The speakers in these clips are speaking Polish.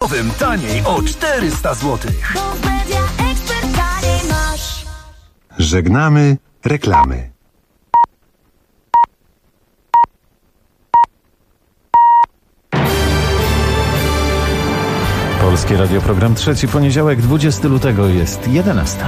Ekspert.comowym taniej o 400 zł. Żegnamy reklamy. Polskie Radio, program trzeci, poniedziałek, 20 lutego, jest 11.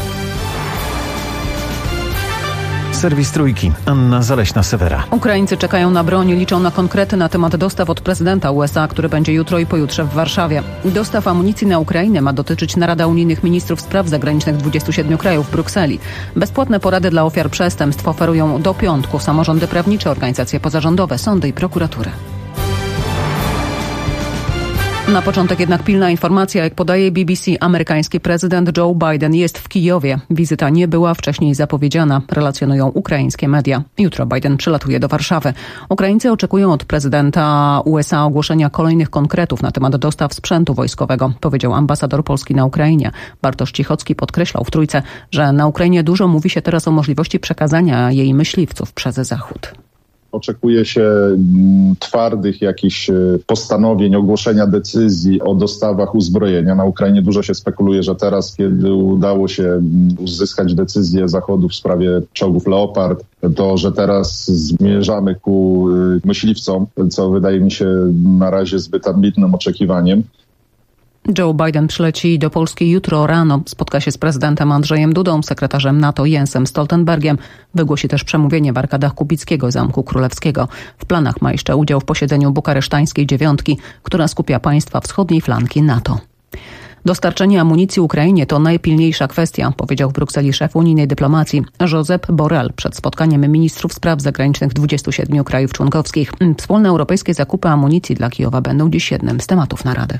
Serwis Trójki. Anna Zaleśna-Sewera. Ukraińcy czekają na broń, liczą na konkrety na temat dostaw od prezydenta USA, który będzie jutro i pojutrze w Warszawie. Dostaw amunicji na Ukrainę ma dotyczyć narada unijnych ministrów spraw zagranicznych 27 krajów w Brukseli. Bezpłatne porady dla ofiar przestępstw oferują do piątku samorządy prawnicze, organizacje pozarządowe, sądy i prokuratury. Na początek jednak pilna informacja, jak podaje BBC, amerykański prezydent Joe Biden jest w Kijowie. Wizyta nie była wcześniej zapowiedziana, relacjonują ukraińskie media. Jutro Biden przylatuje do Warszawy. Ukraińcy oczekują od prezydenta USA ogłoszenia kolejnych konkretów na temat dostaw sprzętu wojskowego, powiedział ambasador Polski na Ukrainie. Bartosz Cichocki podkreślał w Trójce, że na Ukrainie dużo mówi się teraz o możliwości przekazania jej myśliwców przez Zachód. Oczekuje się twardych jakichś postanowień, ogłoszenia decyzji o dostawach uzbrojenia. Na Ukrainie dużo się spekuluje, że teraz, kiedy udało się uzyskać decyzję Zachodu w sprawie czołgów Leopard, to że teraz zmierzamy ku myśliwcom, co wydaje mi się na razie zbyt ambitnym oczekiwaniem. Joe Biden przyleci do Polski jutro rano. Spotka się z prezydentem Andrzejem Dudą, sekretarzem NATO Jensem Stoltenbergiem. Wygłosi też przemówienie w arkadach Kubickiego Zamku Królewskiego. W planach ma jeszcze udział w posiedzeniu bukaresztańskiej dziewiątki, która skupia państwa wschodniej flanki NATO. Dostarczenie amunicji Ukrainie to najpilniejsza kwestia, powiedział w Brukseli szef unijnej dyplomacji Josep Borrell przed spotkaniem ministrów spraw zagranicznych 27 krajów członkowskich. Wspólne europejskie zakupy amunicji dla Kijowa będą dziś jednym z tematów narady.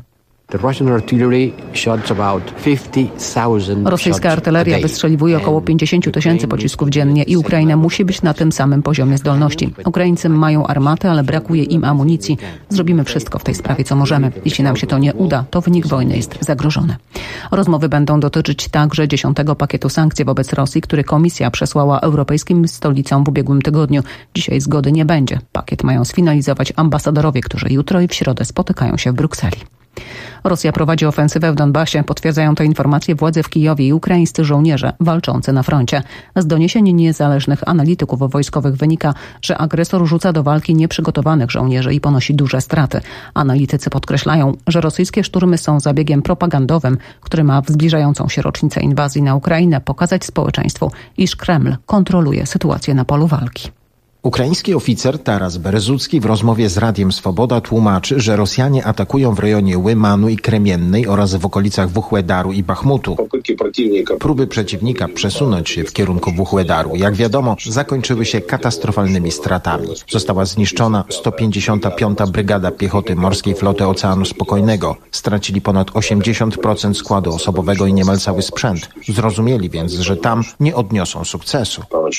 Rosyjska artyleria wystrzeliwuje około 50 000 pocisków dziennie i Ukraina musi być na tym samym poziomie zdolności. Ukraińcy mają armatę, ale brakuje im amunicji. Zrobimy wszystko w tej sprawie, co możemy. Jeśli nam się to nie uda, to wynik wojny jest zagrożony. Rozmowy będą dotyczyć także 10. pakietu sankcji wobec Rosji, który Komisja przesłała europejskim stolicom w ubiegłym tygodniu. Dzisiaj zgody nie będzie. Pakiet mają sfinalizować ambasadorowie, którzy jutro i w środę spotykają się w Brukseli. Rosja prowadzi ofensywę w Donbasie. Potwierdzają to informacje władze w Kijowie i ukraińscy żołnierze walczący na froncie. Z doniesień niezależnych analityków wojskowych wynika, że agresor rzuca do walki nieprzygotowanych żołnierzy i ponosi duże straty. Analitycy podkreślają, że rosyjskie szturmy są zabiegiem propagandowym, który ma w zbliżającą się rocznicę inwazji na Ukrainę pokazać społeczeństwu, iż Kreml kontroluje sytuację na polu walki. Ukraiński oficer Taras Berezucki w rozmowie z Radiem Swoboda tłumaczy, że Rosjanie atakują w rejonie Łymanu i Kremiennej oraz w okolicach Wuhłedaru i Bachmutu. Próby przeciwnika przesunąć się w kierunku Wuhłedaru, jak wiadomo, zakończyły się katastrofalnymi stratami. Została zniszczona 155. Brygada Piechoty Morskiej Floty Oceanu Spokojnego. Stracili ponad 80% składu osobowego i niemal cały sprzęt. Zrozumieli więc, że tam nie odniosą sukcesu.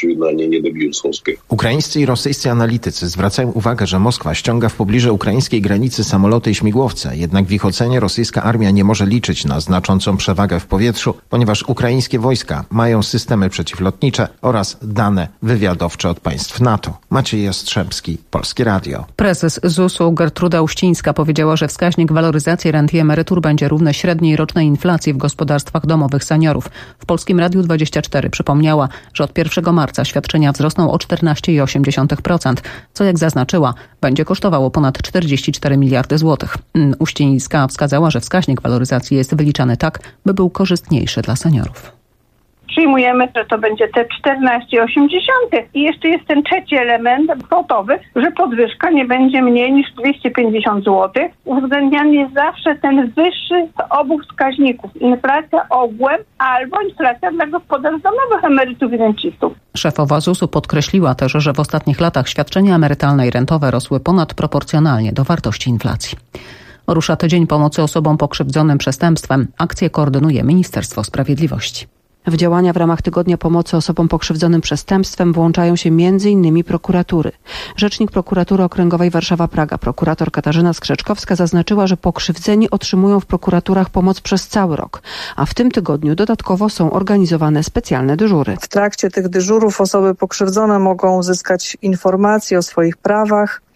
Ukraińscy i rosyjscy analitycy zwracają uwagę, że Moskwa ściąga w pobliże ukraińskiej granicy samoloty i śmigłowce. Jednak w ich ocenie rosyjska armia nie może liczyć na znaczącą przewagę w powietrzu, ponieważ ukraińskie wojska mają systemy przeciwlotnicze oraz dane wywiadowcze od państw NATO. Maciej Jastrzębski, Polskie Radio. Prezes ZUS-u Gertruda Uścińska powiedziała, że wskaźnik waloryzacji rent i emerytur będzie równy średniej rocznej inflacji w gospodarstwach domowych seniorów. W Polskim Radiu 24 przypomniała, że od 1 marca świadczenia wzrosną o 14,8%, co jak zaznaczyła, będzie kosztowało ponad 44 miliardy złotych. Uścińska wskazała, że wskaźnik waloryzacji jest wyliczany tak, by był korzystniejszy dla seniorów. Przyjmujemy, że to będzie te 14,8 i jeszcze jest ten trzeci element kwotowy, że podwyżka nie będzie mniej niż 250 zł. Uwzględniany jest zawsze ten wyższy z obu wskaźników. Inflacja ogółem albo inflacja dla gospodarstw domowych emerytów i rencistów. Szefowa ZUS-u podkreśliła też, że w ostatnich latach świadczenia emerytalne i rentowe rosły ponadproporcjonalnie do wartości inflacji. Rusza tydzień pomocy osobom pokrzywdzonym przestępstwem. Akcję koordynuje Ministerstwo Sprawiedliwości. W działania w ramach Tygodnia Pomocy Osobom Pokrzywdzonym Przestępstwem włączają się m.in. prokuratury. Rzecznik Prokuratury Okręgowej Warszawa-Praga, prokurator Katarzyna Skrzeczkowska zaznaczyła, że pokrzywdzeni otrzymują w prokuraturach pomoc przez cały rok, a w tym tygodniu dodatkowo są organizowane specjalne dyżury. W trakcie tych dyżurów osoby pokrzywdzone mogą uzyskać informacje o swoich prawach,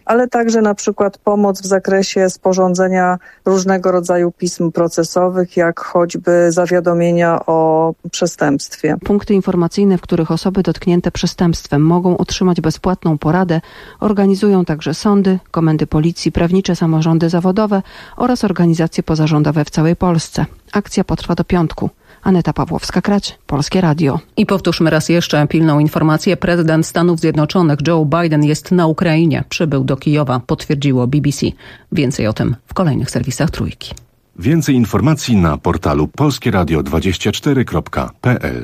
ale także na przykład pomoc w zakresie sporządzenia różnego rodzaju pism procesowych, jak choćby zawiadomienia o przestępstwie. Punkty informacyjne, w których osoby dotknięte przestępstwem mogą otrzymać bezpłatną poradę, organizują także sądy, komendy policji, prawnicze samorządy zawodowe oraz organizacje pozarządowe w całej Polsce. Akcja potrwa do piątku. Aneta Pawłowska-Krać, Polskie Radio. I powtórzmy raz jeszcze pilną informację. Prezydent Stanów Zjednoczonych Joe Biden jest na Ukrainie. Przybył do Kijowa, potwierdziło BBC. Więcej o tym w kolejnych serwisach Trójki. Więcej informacji na portalu polskieradio24.pl.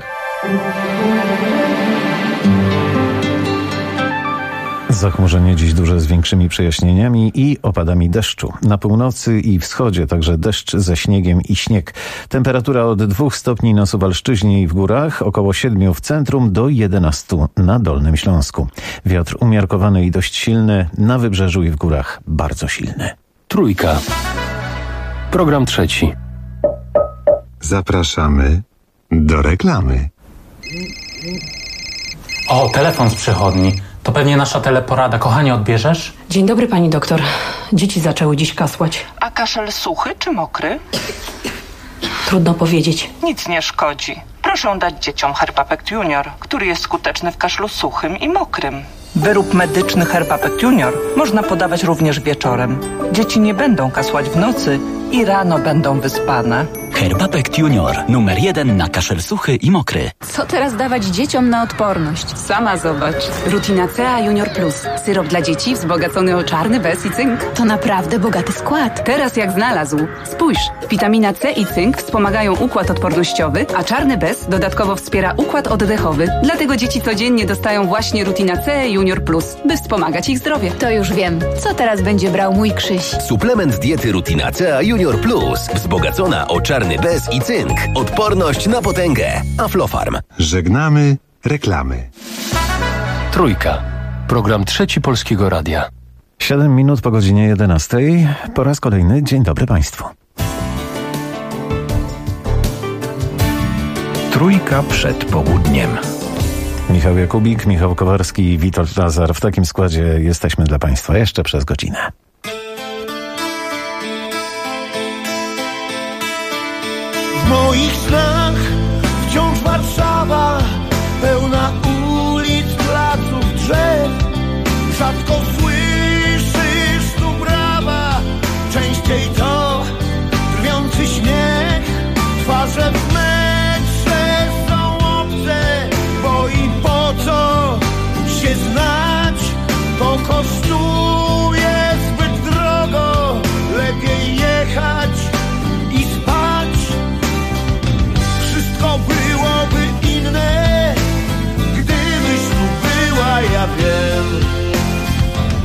Zachmurzenie dziś duże z większymi przejaśnieniami i opadami deszczu. Na północy i wschodzie także deszcz ze śniegiem i śnieg. Temperatura od 2 stopni na Suwalszczyźnie i w górach, około 7 w centrum do 11 na Dolnym Śląsku. Wiatr umiarkowany i dość silny, na wybrzeżu i w górach bardzo silny. Trójka. Program trzeci. Zapraszamy do reklamy. O, telefon z przychodni. To pewnie nasza teleporada. Kochanie, odbierzesz? Dzień dobry, pani doktor. Dzieci zaczęły dziś kasłać. A kaszel suchy czy mokry? Trudno powiedzieć. Nic nie szkodzi. Proszę dać dzieciom Herbapekt Junior, który jest skuteczny w kaszlu suchym i mokrym. Wyrób medyczny Herbapekt Junior można podawać również wieczorem. Dzieci nie będą kasłać w nocy i rano będą wyspane. Herbapekt Junior. Numer 1 na kaszel suchy i mokry. Co teraz dawać dzieciom na odporność? Sama zobacz. Rutina C Junior Plus. Syrop dla dzieci wzbogacony o czarny bez i cynk. To naprawdę bogaty skład. Teraz jak znalazł. Spójrz, witamina C i cynk wspomagają układ odpornościowy, a czarny bez dodatkowo wspiera układ oddechowy. Dlatego dzieci codziennie dostają właśnie Rutina C Junior Plus, by wspomagać ich zdrowie. To już wiem. Co teraz będzie brał mój Krzyś? Suplement diety Rutina C Junior Plus. Wzbogacona o czarny bez i cynk. Odporność na potęgę. Aflofarm. Żegnamy reklamy. Trójka. Program trzeci Polskiego Radia. 7 minut po godzinie 11. Po raz kolejny dzień dobry Państwu. Trójka przed południem. Michał Jakubik, Michał Kowarski i Witold Lazar. W takim składzie jesteśmy dla Państwa jeszcze przez godzinę. W moich snach wciąż Warszawa, pełna ulic, placów, drzew. Rzadko słyszysz tu brawa, częściej to drwiący śmiech. Twarze w metrze są obce, bo i po co się znać, to kosztuje zbyt drogo. Lepiej jechać i spać. Wszystko byłoby inne, gdybyś tu była, ja wiem.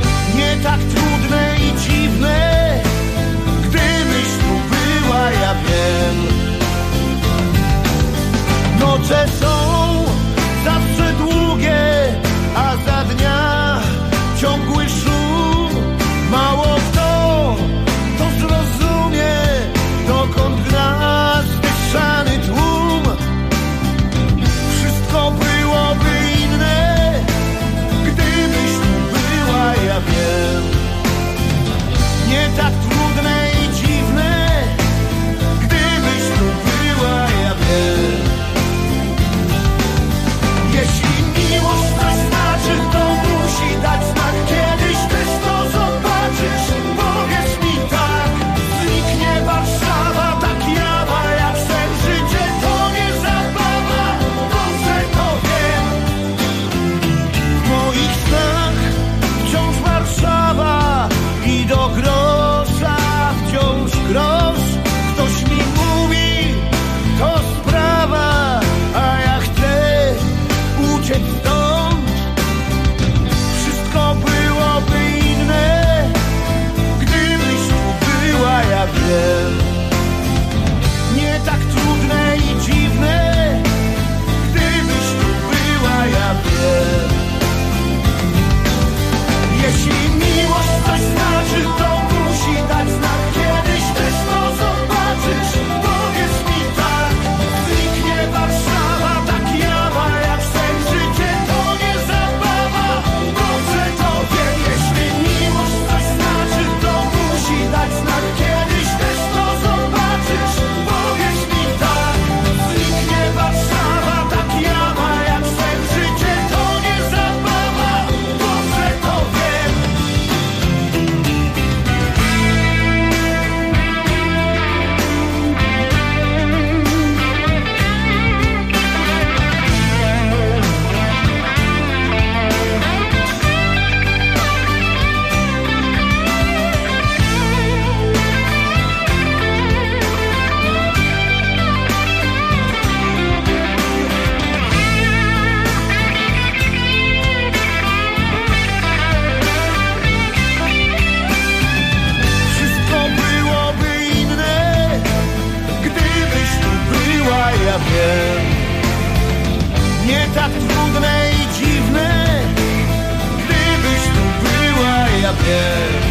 wiem. Nie tak trudne i dziwne, gdybyś tu była, ja wiem.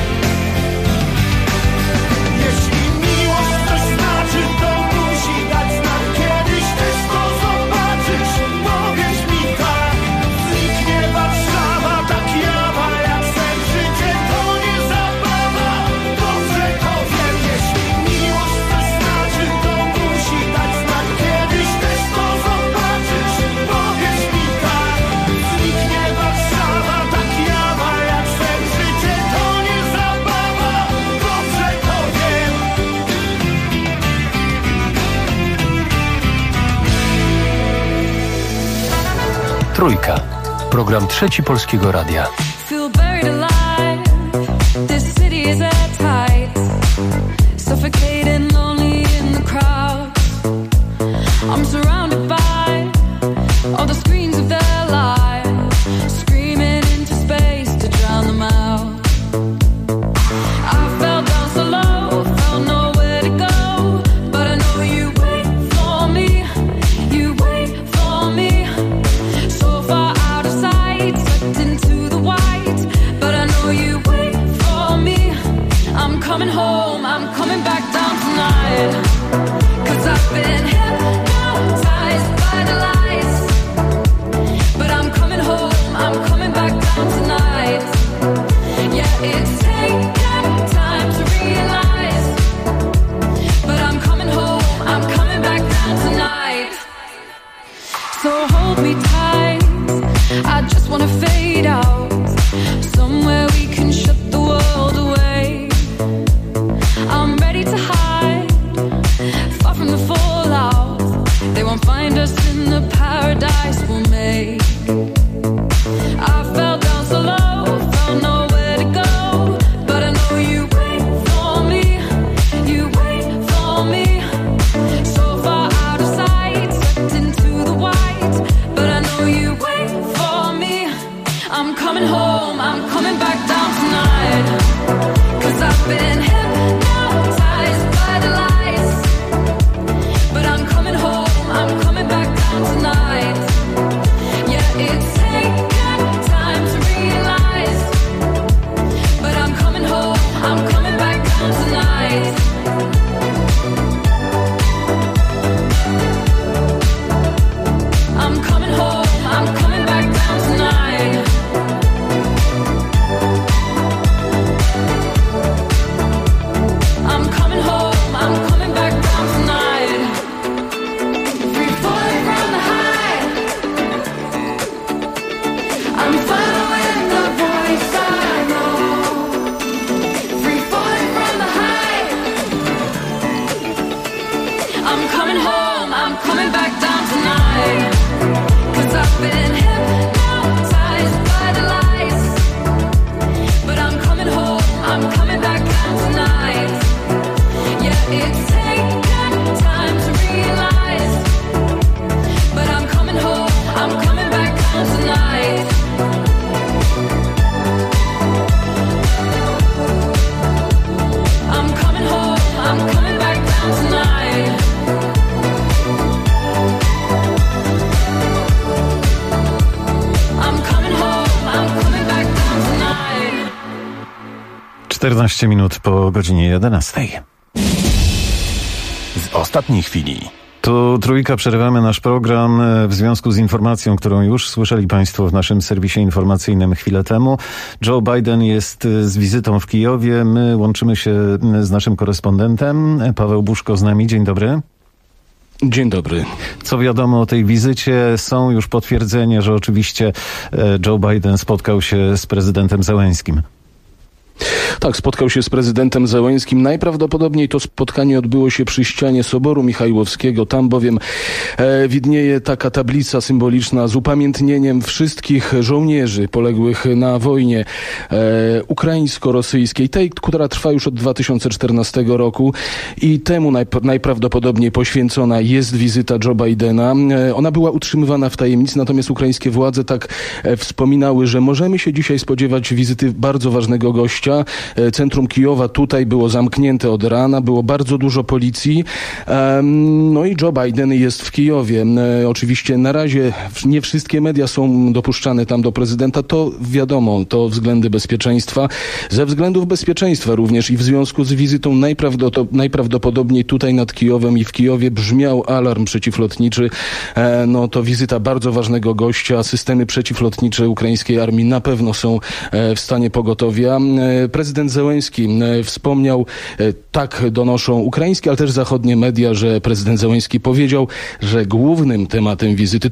Jeśli miłość coś znaczy, to musi dać znak. Kiedyś też to zobaczysz, powiedz mi tak. Zniknie Warszawa, tak jawa, jak sen. Życie to nie zabawa, dobrze to wiem. Jeśli miłość coś znaczy, to musi dać znak. Kiedyś też to zobaczysz, powiedz mi tak. Zniknie Warszawa, tak jawa, jak sen. Życie to nie zabawa, dobrze to wiem. Trójka. Program Trzeci Polskiego Radia. Feel buried alive. This city is at tight. Suffocating, lonely in the crowd. I'm surrounded by all the screens of their lives, screaming into space to drown them out. I fell down so low, found nowhere to go, but I know you wait for me. You wait for me. So far out of sight, sucked into the white, but I know you wait for me. I'm coming home, I'm coming back down tonight, 'cause I've been hypnotized by the lights, but I'm coming home, I'm coming back down tonight. Yeah, it's taken time to realize, but I'm coming home, I'm coming back down tonight. So hold me tight, I just wanna fade out, somewhere we can shut the world away. I'm ready to hide, far from the fallout. They won't find us in the paradise we'll make. I fell down so low, found nowhere to go, but I know you wait for me. You wait for me. So far out of sight, sucked into the white, but I know you wait for me. I'm coming home, I'm coming back down tonight, 'cause I've been hypnotized by the lights, but I'm coming home, I'm coming back down tonight. Yeah, it's taken time to realize, but I'm coming home, I'm coming back down tonight. I'm coming home, I'm coming back down tonight. I'm coming home, I'm coming back down tonight. Free falling from the high, I'm following the voice I know. Free falling from the high, I'm coming home, I'm coming back down tonight, 'cause I've been hypnotized by the lights, but I'm coming home, I'm coming back down tonight. Yeah, it's taken time to realize, but I'm coming home, I'm coming back down tonight. I'm coming home, I'm coming back down tonight. I'm coming home, I'm coming back down tonight. 14 minut po godzinie 11. Z ostatniej chwili. Tu Trójka, przerywamy nasz program w związku z informacją, którą już słyszeli Państwo w naszym serwisie informacyjnym chwilę temu. Joe Biden jest z wizytą w Kijowie. My łączymy się z naszym korespondentem. Paweł Buszko z nami. Dzień dobry. Dzień dobry. Co wiadomo o tej wizycie? Są już potwierdzenia, że oczywiście Joe Biden spotkał się z prezydentem Zełenskim. Tak, spotkał się z prezydentem Zełenskim. Najprawdopodobniej to spotkanie odbyło się przy ścianie Soboru Michajłowskiego. Tam bowiem widnieje taka tablica symboliczna z upamiętnieniem wszystkich żołnierzy poległych na wojnie ukraińsko-rosyjskiej, tej, która trwa już od 2014 roku i temu najprawdopodobniej poświęcona jest wizyta Joe Bidena. Ona była utrzymywana w tajemnicy, natomiast ukraińskie władze tak wspominały, że możemy się dzisiaj spodziewać wizyty bardzo ważnego gościa, gościa. Centrum Kijowa tutaj było zamknięte od rana, było bardzo dużo policji. No i Joe Biden jest w Kijowie. Oczywiście na razie nie wszystkie media są dopuszczane tam do prezydenta. To wiadomo, to względy bezpieczeństwa. Ze względów bezpieczeństwa również i w związku z wizytą najprawdopodobniej tutaj nad Kijowem i w Kijowie brzmiał alarm przeciwlotniczy. No to wizyta bardzo ważnego gościa. Systemy przeciwlotnicze ukraińskiej armii na pewno są w stanie pogotowia. Prezydent Zełenski wspomniał, tak donoszą ukraińskie, ale też zachodnie media, że prezydent Zełenski powiedział, że głównym tematem wizyty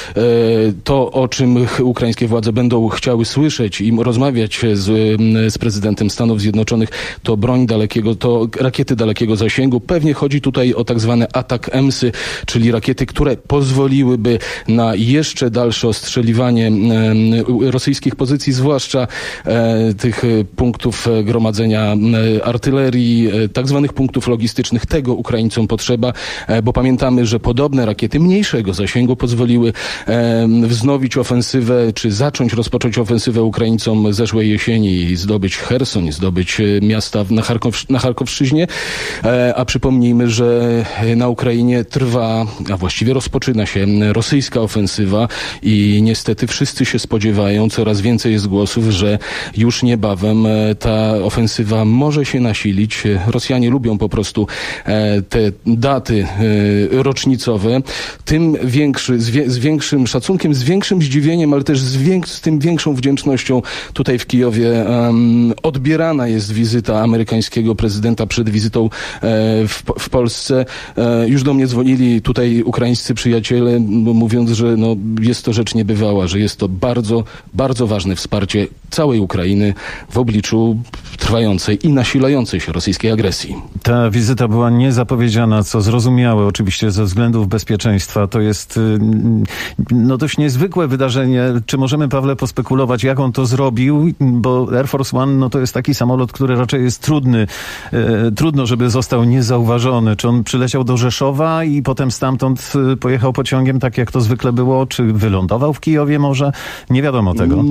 to o czym ukraińskie władze będą chciały słyszeć i rozmawiać z prezydentem Stanów Zjednoczonych, to to rakiety dalekiego zasięgu. Pewnie chodzi tutaj o tak zwane ATACMS-y, czyli rakiety, które pozwoliłyby na jeszcze dalsze ostrzeliwanie rosyjskich pozycji, zwłaszcza tych punktów gromadzenia artylerii, tak zwanych punktów logistycznych. Tego Ukraińcom potrzeba, bo pamiętamy, że podobne rakiety mniejszego zasięgu pozwoliły wznowić ofensywę, czy rozpocząć ofensywę Ukraińcom zeszłej jesieni i zdobyć Cherson, i zdobyć miasta na Charkowszczyźnie. A przypomnijmy, że na Ukrainie trwa, a właściwie rozpoczyna się rosyjska ofensywa i niestety wszyscy się spodziewają, coraz więcej jest głosów, że już niebawem ta ofensywa może się nasilić. Rosjanie lubią po prostu te daty rocznicowe. Tym z większym szacunkiem, z większym zdziwieniem, ale też z tym większą wdzięcznością tutaj w Kijowie odbierana jest wizyta amerykańskiego prezydenta przed wizytą w Polsce. Już do mnie dzwonili tutaj ukraińscy przyjaciele, mówiąc, że jest to rzecz niebywała, że jest to bardzo, bardzo ważne wsparcie całej Ukrainy w obliczu trwającej i nasilającej się rosyjskiej agresji. Ta wizyta była niezapowiedziana, co zrozumiałe oczywiście ze względów bezpieczeństwa. To jest dość niezwykłe wydarzenie. Czy możemy, Pawle, pospekulować, jak on to zrobił? Bo Air Force One to jest taki samolot, który raczej jest trudno, żeby został niezauważony. Czy on przyleciał do Rzeszowa i potem stamtąd pojechał pociągiem, tak jak to zwykle było? Czy wylądował w Kijowie może? Nie wiadomo tego.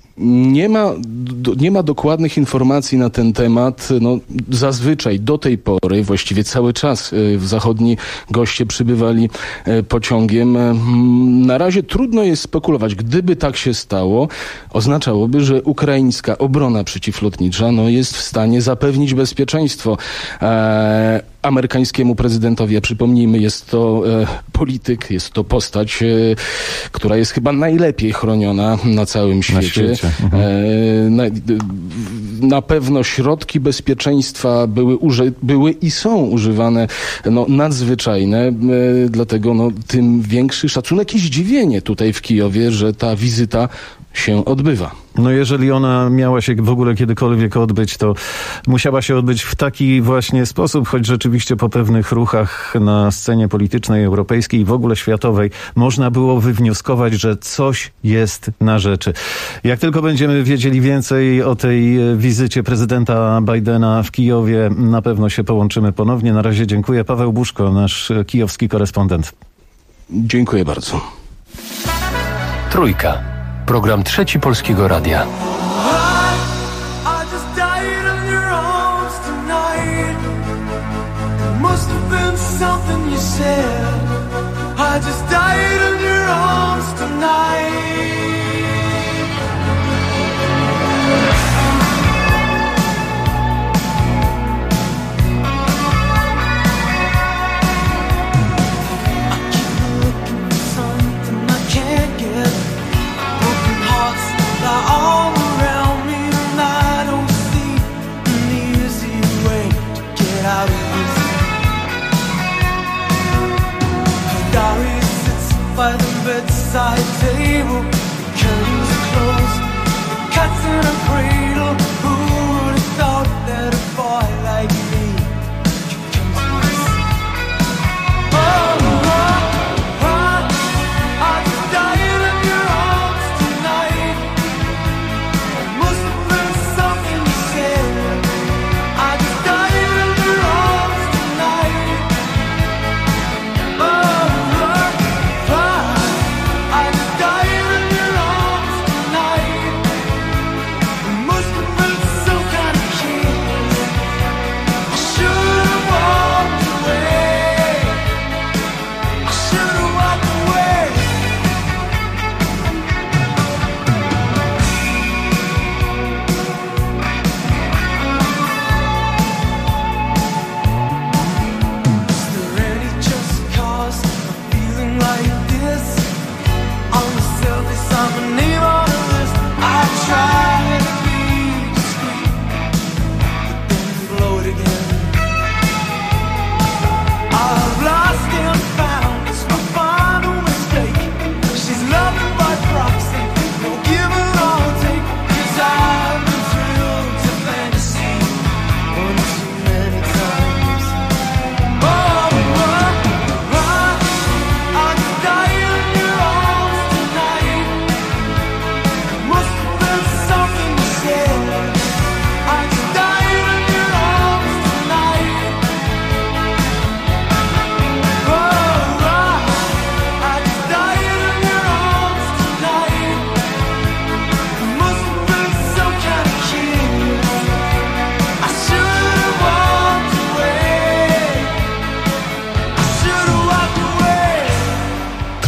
Nie ma dokładnych informacji na ten temat. Zazwyczaj do tej pory, właściwie cały czas zachodni goście przybywali pociągiem. Na razie trudno jest spekulować. Gdyby tak się stało, oznaczałoby, że ukraińska obrona przeciwlotnicza jest w stanie zapewnić bezpieczeństwo amerykańskiemu prezydentowi. A przypomnijmy, jest to polityk, jest to postać, która jest chyba najlepiej chroniona na całym świecie. Na pewno środki bezpieczeństwa były i są używane nadzwyczajne, dlatego tym większy szacunek i zdziwienie tutaj w Kijowie, że ta wizyta się odbywa. Jeżeli ona miała się w ogóle kiedykolwiek odbyć, to musiała się odbyć w taki właśnie sposób, choć rzeczywiście po pewnych ruchach na scenie politycznej, europejskiej i w ogóle światowej można było wywnioskować, że coś jest na rzeczy. Jak tylko będziemy wiedzieli więcej o tej wizycie prezydenta Bidena w Kijowie, na pewno się połączymy ponownie. Na razie dziękuję. Paweł Buszko, nasz kijowski korespondent. Dziękuję bardzo. Trójka. Program Trzeci Polskiego Radia. All around me and I don't see an easy way to get out of this. Diary sits by the bedside table, the curtains are closed, the cat's in a cradle. Who would have thought that a boy like me could come to this? I just died in your arms tonight. Must have been something you said. I just died in your arms tonight. I just died in your arms tonight. Must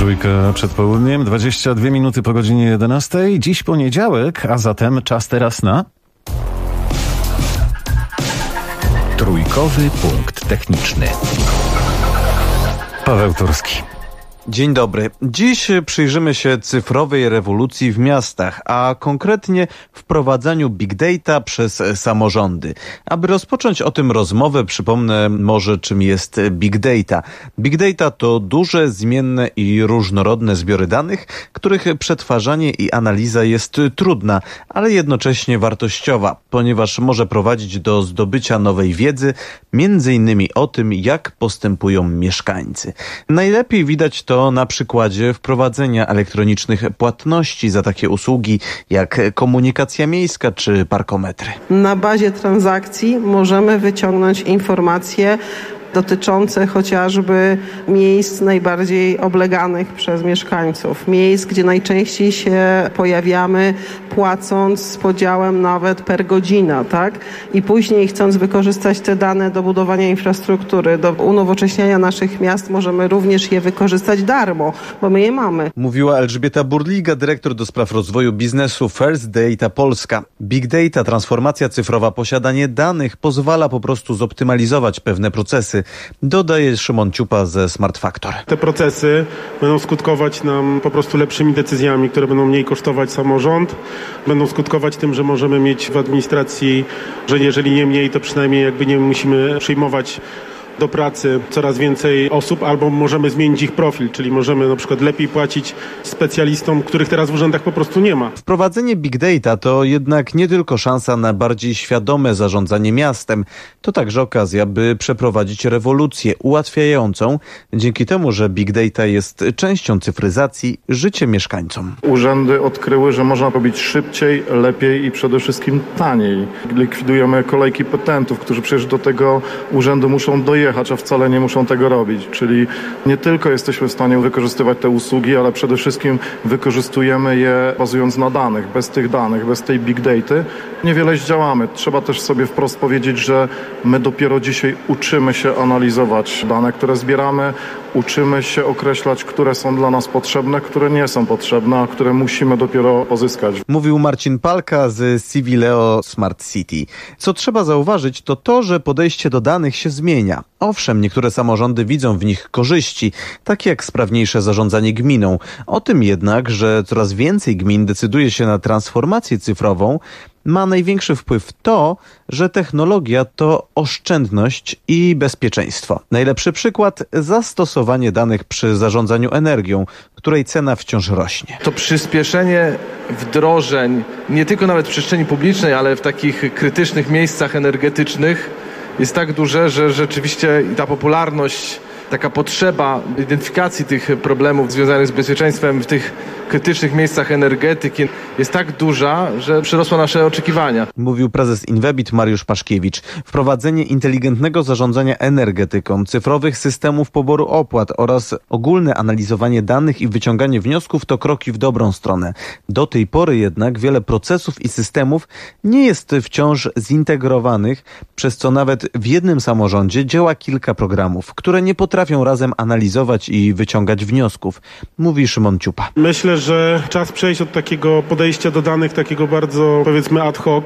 Trójka przed południem, 22 minuty po godzinie 11. Dziś poniedziałek, a zatem czas teraz na... Trójkowy punkt techniczny. Paweł Turski. Dzień dobry. Dziś przyjrzymy się cyfrowej rewolucji w miastach, a konkretnie wprowadzaniu big data przez samorządy. Aby rozpocząć o tym rozmowę, przypomnę może, czym jest big data. Big data to duże, zmienne i różnorodne zbiory danych, których przetwarzanie i analiza jest trudna, ale jednocześnie wartościowa, ponieważ może prowadzić do zdobycia nowej wiedzy, między innymi o tym, jak postępują mieszkańcy. Najlepiej widać to na przykładzie wprowadzenia elektronicznych płatności za takie usługi jak komunikacja miejska czy parkometry. Na bazie transakcji możemy wyciągnąć informacje dotyczące chociażby miejsc najbardziej obleganych przez mieszkańców. Miejsc, gdzie najczęściej się pojawiamy, płacąc z podziałem nawet per godzina, tak? I później, chcąc wykorzystać te dane do budowania infrastruktury, do unowocześniania naszych miast, możemy również je wykorzystać darmo, bo my je mamy. Mówiła Elżbieta Burliga, dyrektor do spraw rozwoju biznesu First Data Polska. Big data, transformacja cyfrowa, posiadanie danych pozwala po prostu zoptymalizować pewne procesy, dodaje Szymon Ciupa ze Smart Factor. Te procesy będą skutkować nam po prostu lepszymi decyzjami, które będą mniej kosztować samorząd, będą skutkować tym, że możemy mieć w administracji, że jeżeli nie mniej, to przynajmniej jakby nie musimy przyjmować do pracy coraz więcej osób, albo możemy zmienić ich profil, czyli możemy na przykład lepiej płacić specjalistom, których teraz w urzędach po prostu nie ma. Wprowadzenie big data to jednak nie tylko szansa na bardziej świadome zarządzanie miastem, to także okazja, by przeprowadzić rewolucję ułatwiającą, dzięki temu, że big data jest częścią cyfryzacji, życie mieszkańcom. Urzędy odkryły, że można robić szybciej, lepiej i przede wszystkim taniej. Likwidujemy kolejki petentów, którzy przecież do tego urzędu muszą dojechać, a wcale nie muszą tego robić. Czyli nie tylko jesteśmy w stanie wykorzystywać te usługi, ale przede wszystkim wykorzystujemy je bazując na danych. Bez tych danych, bez tej big daty niewiele zdziałamy. Trzeba też sobie wprost powiedzieć, że my dopiero dzisiaj uczymy się analizować dane, które zbieramy, uczymy się określać, które są dla nas potrzebne, które nie są potrzebne, a które musimy dopiero pozyskać. Mówił Marcin Palka z Civileo Smart City. Co trzeba zauważyć, to to, że podejście do danych się zmienia. Owszem, niektóre samorządy widzą w nich korzyści, takie jak sprawniejsze zarządzanie gminą. O tym jednak, że coraz więcej gmin decyduje się na transformację cyfrową, ma największy wpływ to, że technologia to oszczędność i bezpieczeństwo. Najlepszy przykład – zastosowanie danych przy zarządzaniu energią, której cena wciąż rośnie. To przyspieszenie wdrożeń, nie tylko nawet w przestrzeni publicznej, ale w takich krytycznych miejscach energetycznych jest tak duże, że rzeczywiście ta popularność, taka potrzeba identyfikacji tych problemów związanych z bezpieczeństwem w tych krytycznych miejscach energetyki jest tak duża, że przerosła nasze oczekiwania. Mówił prezes Inwebit Mariusz Paszkiewicz. Wprowadzenie inteligentnego zarządzania energetyką, cyfrowych systemów poboru opłat oraz ogólne analizowanie danych i wyciąganie wniosków to kroki w dobrą stronę. Do tej pory jednak wiele procesów i systemów nie jest wciąż zintegrowanych, przez co nawet w jednym samorządzie działa kilka programów, które nie potrafią razem analizować i wyciągać wniosków, mówi Szymon Ciupa. Myślę, że czas przejść od takiego podejścia do danych, takiego bardzo powiedzmy ad hoc,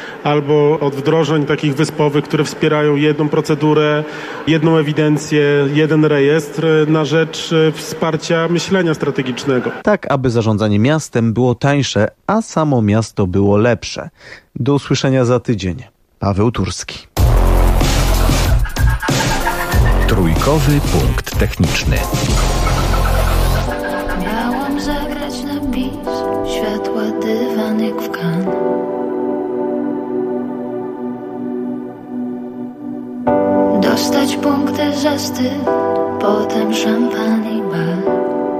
albo od wdrożeń takich wyspowych, które wspierają jedną procedurę, jedną ewidencję, jeden rejestr, na rzecz wsparcia myślenia strategicznego. Tak, aby zarządzanie miastem było tańsze, a samo miasto było lepsze. Do usłyszenia za tydzień. Paweł Turski. Trójkowy punkt techniczny. Miałam zagrać na bis, światła dywan jak w Cannes. Dostać punkty za styl, potem szampan i bar.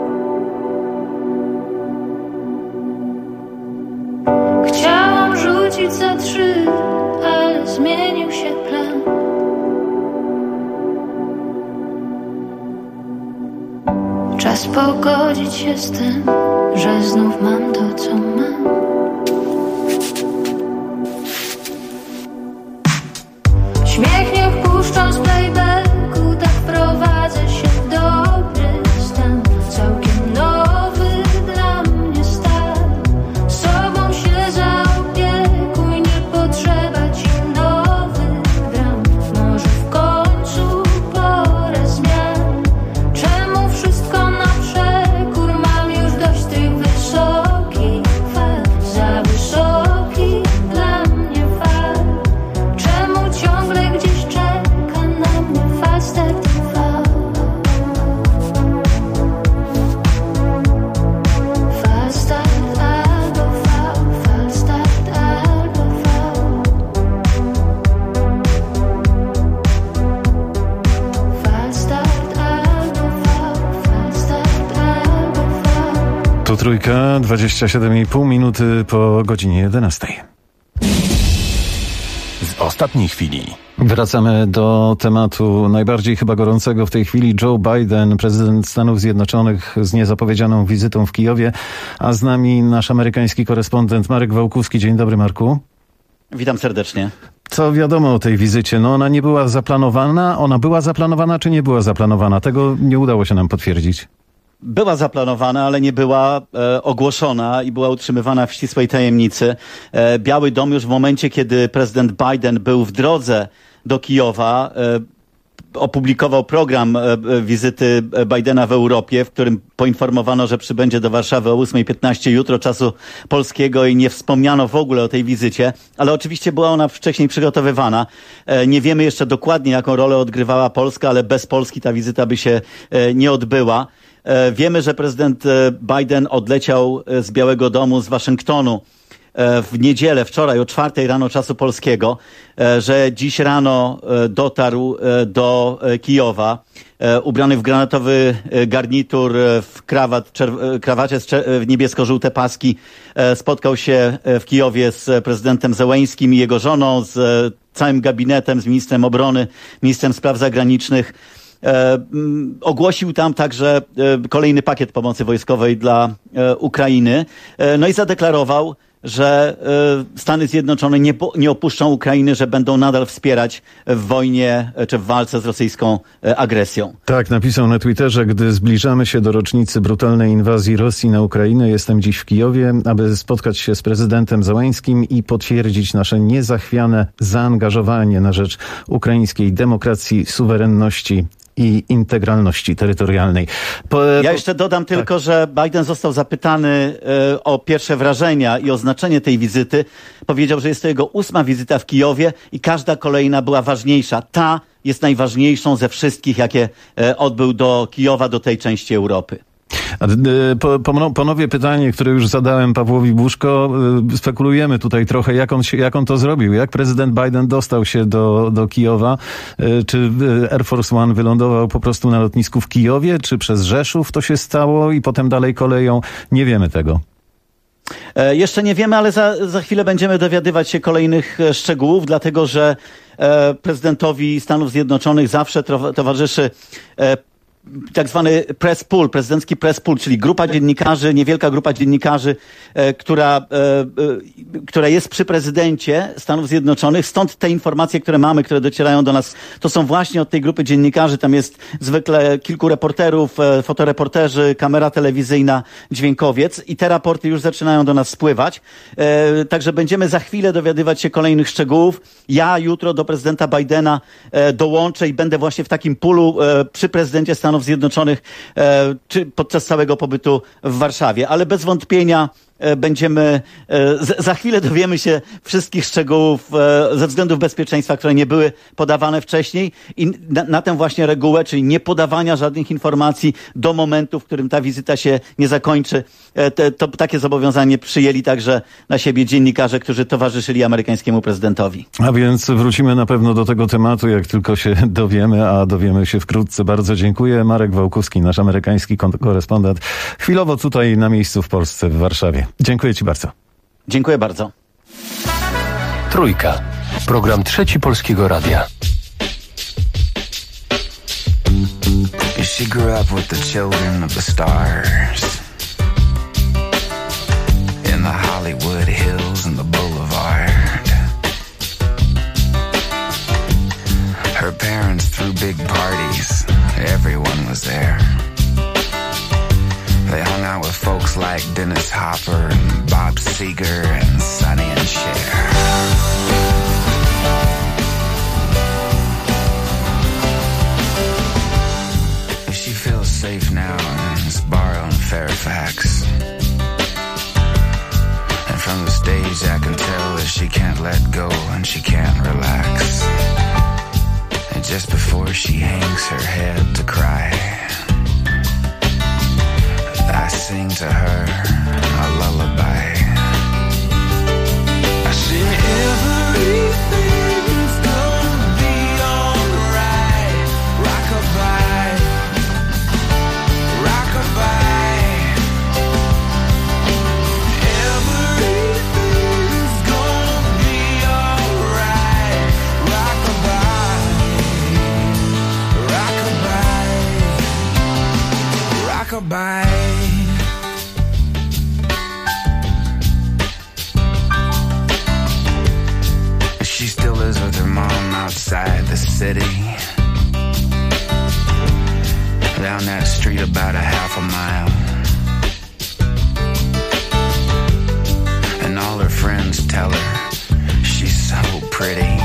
Chciałam rzucić za 3, ale zmienił się plan. Czas pogodzić się z tym, że znów mam to, co mam. Śmiech niech puszczą z playbacku, tak wprowadzę się w dobry stan. Całkiem Tu Trójka, 27,5 minuty po godzinie 11. Z ostatniej chwili. Wracamy do tematu najbardziej chyba gorącego w tej chwili. Joe Biden, prezydent Stanów Zjednoczonych z niezapowiedzianą wizytą w Kijowie, a z nami nasz amerykański korespondent Marek Wałkuski. Dzień dobry, Marku. Witam serdecznie. Co wiadomo o tej wizycie? No ona nie była zaplanowana. Ona była zaplanowana czy nie była zaplanowana? Tego nie udało się nam potwierdzić. Była zaplanowana, ale nie była ogłoszona i była utrzymywana w ścisłej tajemnicy. Biały Dom już w momencie, kiedy prezydent Biden był w drodze do Kijowa, opublikował program wizyty Bidena w Europie, w którym poinformowano, że przybędzie do Warszawy o 8:15 jutro czasu polskiego i nie wspomniano w ogóle o tej wizycie, ale oczywiście była ona wcześniej przygotowywana. Nie wiemy jeszcze dokładnie, jaką rolę odgrywała Polska, ale bez Polski ta wizyta by się nie odbyła. Wiemy, że prezydent Biden odleciał z Białego Domu z Waszyngtonu w niedzielę, wczoraj o 4 rano czasu polskiego, że dziś rano dotarł do Kijowa, ubrany w granatowy garnitur, w krawacie w niebiesko-żółte paski. Spotkał się w Kijowie z prezydentem Zełeńskim i jego żoną, z całym gabinetem, z ministrem obrony, ministrem spraw zagranicznych. Ogłosił tam także kolejny pakiet pomocy wojskowej dla Ukrainy. No i zadeklarował, że Stany Zjednoczone nie opuszczą Ukrainy, że będą nadal wspierać w wojnie czy w walce z rosyjską agresją. Tak, napisał na Twitterze: gdy zbliżamy się do rocznicy brutalnej inwazji Rosji na Ukrainę, jestem dziś w Kijowie, aby spotkać się z prezydentem Zełeńskim i potwierdzić nasze niezachwiane zaangażowanie na rzecz ukraińskiej demokracji, suwerenności i integralności terytorialnej. Ja jeszcze dodam tylko, że Biden został zapytany o pierwsze wrażenia i o znaczenie tej wizyty. Powiedział, że jest to jego 8. wizyta w Kijowie i każda kolejna była ważniejsza. Ta jest najważniejszą ze wszystkich, jakie odbył do Kijowa, do tej części Europy. Ponowię pytanie, które już zadałem Pawłowi Buszko. Spekulujemy tutaj trochę, jak on to zrobił. Jak prezydent Biden dostał się do Kijowa? Czy Air Force One wylądował po prostu na lotnisku w Kijowie? Czy przez Rzeszów to się stało i potem dalej koleją? Nie wiemy tego. Jeszcze nie wiemy, ale za chwilę będziemy dowiadywać się kolejnych szczegółów, dlatego że prezydentowi Stanów Zjednoczonych zawsze towarzyszy tak zwany press pool, prezydencki press pool, czyli grupa dziennikarzy, niewielka grupa dziennikarzy, która jest przy prezydencie Stanów Zjednoczonych. Stąd te informacje, które mamy, które docierają do nas, to są właśnie od tej grupy dziennikarzy. Tam jest zwykle kilku reporterów, fotoreporterzy, kamera telewizyjna, dźwiękowiec i te raporty już zaczynają do nas spływać. Także będziemy za chwilę dowiadywać się kolejnych szczegółów. Ja jutro do prezydenta Bidena dołączę i będę właśnie w takim poolu przy prezydencie Stanów Zjednoczonych czy podczas całego pobytu w Warszawie. Ale bez wątpienia będziemy, za chwilę dowiemy się wszystkich szczegółów ze względów bezpieczeństwa, które nie były podawane wcześniej i na tę właśnie regułę, czyli nie podawania żadnych informacji do momentu, w którym ta wizyta się nie zakończy. Takie zobowiązanie przyjęli także na siebie dziennikarze, którzy towarzyszyli amerykańskiemu prezydentowi. A więc wrócimy na pewno do tego tematu, jak tylko się dowiemy, a dowiemy się wkrótce. Bardzo dziękuję. Marek Wałkuski, nasz amerykański korespondent, chwilowo tutaj na miejscu w Polsce, w Warszawie. Dziękuję Ci bardzo. Dziękuję bardzo. Trójka. Program Trzeci Polskiego Radia. She grew up with the children of the stars in the Hollywood Hills and the Boulevard. Her parents threw big parties. Everyone was there. They hung out with folks like Dennis Hopper and Bob Seger and Sonny and Cher. She feels safe now in Sbarro and Fairfax. And from the stage I can tell that she can't let go and she can't relax. And just before she hangs her head to cry, I sing to her a lullaby. I sing everything's gonna be alright. Rockabye, rockabye. city. Down that street about a half a mile. And all her friends tell her she's so pretty.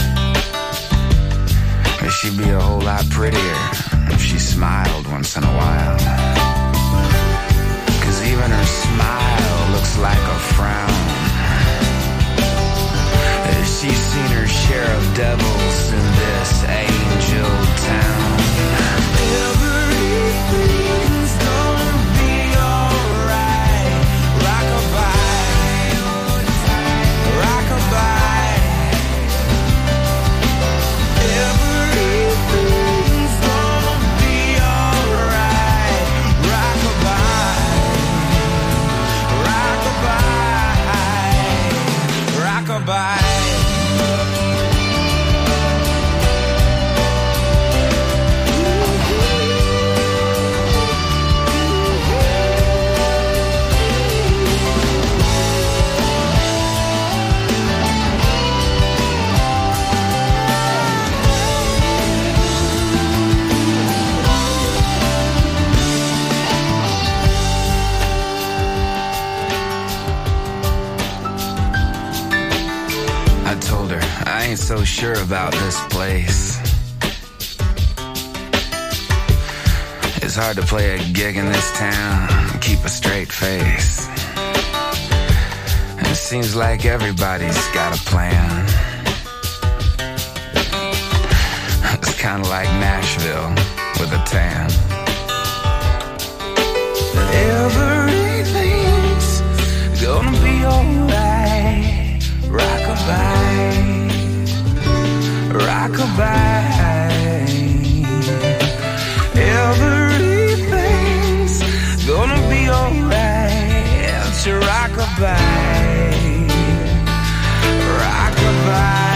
But she'd be a whole lot prettier if she smiled once in a while. 'Cause even her smile looks like a frown. She's seen her share of devils in this angel town. Everything's gonna be alright. Rockabye, rockabye. Everything's gonna be alright. Rockabye, rockabye, rockabye. I ain't so sure about this place. It's hard to play a gig in this town and keep a straight face. It seems like everybody's got a plan. It's kind of like Nashville with a tan. Everything's gonna be alright. Rockabye, rockabye. Everything's gonna be alright. It's rockabye, rockabye.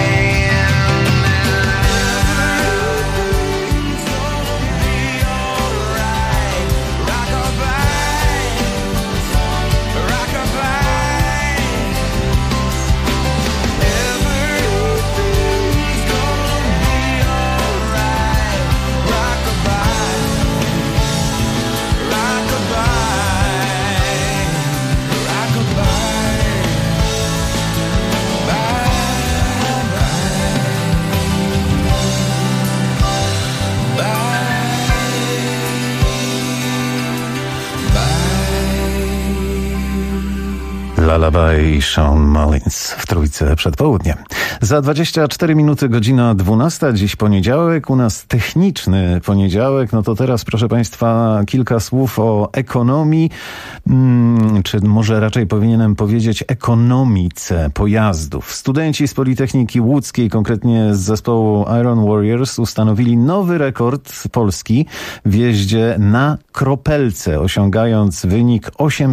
Lullaby Shawn Mullins w Trójce przed południem. Za 24 minuty godzina 12, dziś poniedziałek, u nas techniczny poniedziałek. No to teraz, proszę Państwa, kilka słów o ekonomii, czy może raczej powinienem powiedzieć ekonomice pojazdów. Studenci z Politechniki Łódzkiej, konkretnie z zespołu Iron Warriors, ustanowili nowy rekord polski w jeździe na kropelce, osiągając wynik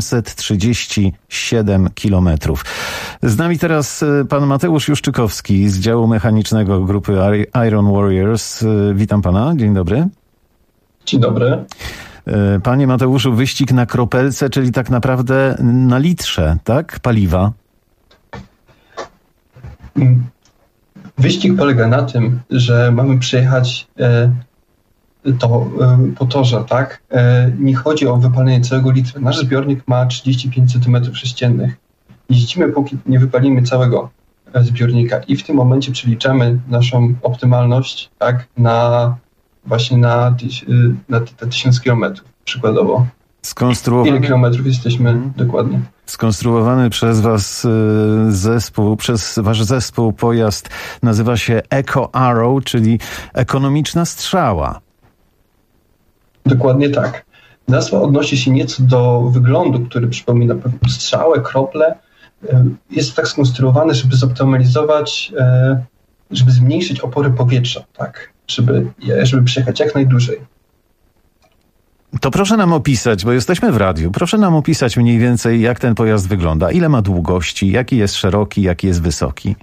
837 kilometrów. Z nami teraz pan Mateusz Juszczykowski z działu mechanicznego grupy Iron Warriors. Witam pana, dzień dobry. Dzień dobry. Panie Mateuszu, wyścig na kropelce, czyli tak naprawdę na litrze, tak? Paliwa. Wyścig polega na tym, że mamy przejechać to po torze, tak? Nie chodzi o wypalenie całego litra. Nasz zbiornik ma 35 cm3. Jeździmy, póki nie wypalimy całego zbiornika i w tym momencie przeliczamy naszą optymalność, tak? Właśnie na te 1000 kilometrów przykładowo. Ile kilometrów jesteśmy dokładnie? Skonstruowany przez was zespół, przez wasz zespół pojazd nazywa się Eco Arrow, czyli ekonomiczna strzała. Dokładnie tak. Nazwa odnosi się nieco do wyglądu, który przypomina strzałę, krople. Jest tak skonstruowany, żeby zoptymalizować, żeby zmniejszyć opory powietrza, tak? Żeby przejechać jak najdłużej. To proszę nam opisać, bo jesteśmy w radiu, proszę nam opisać mniej więcej, jak ten pojazd wygląda. Ile ma długości, jaki jest szeroki, jaki jest wysoki?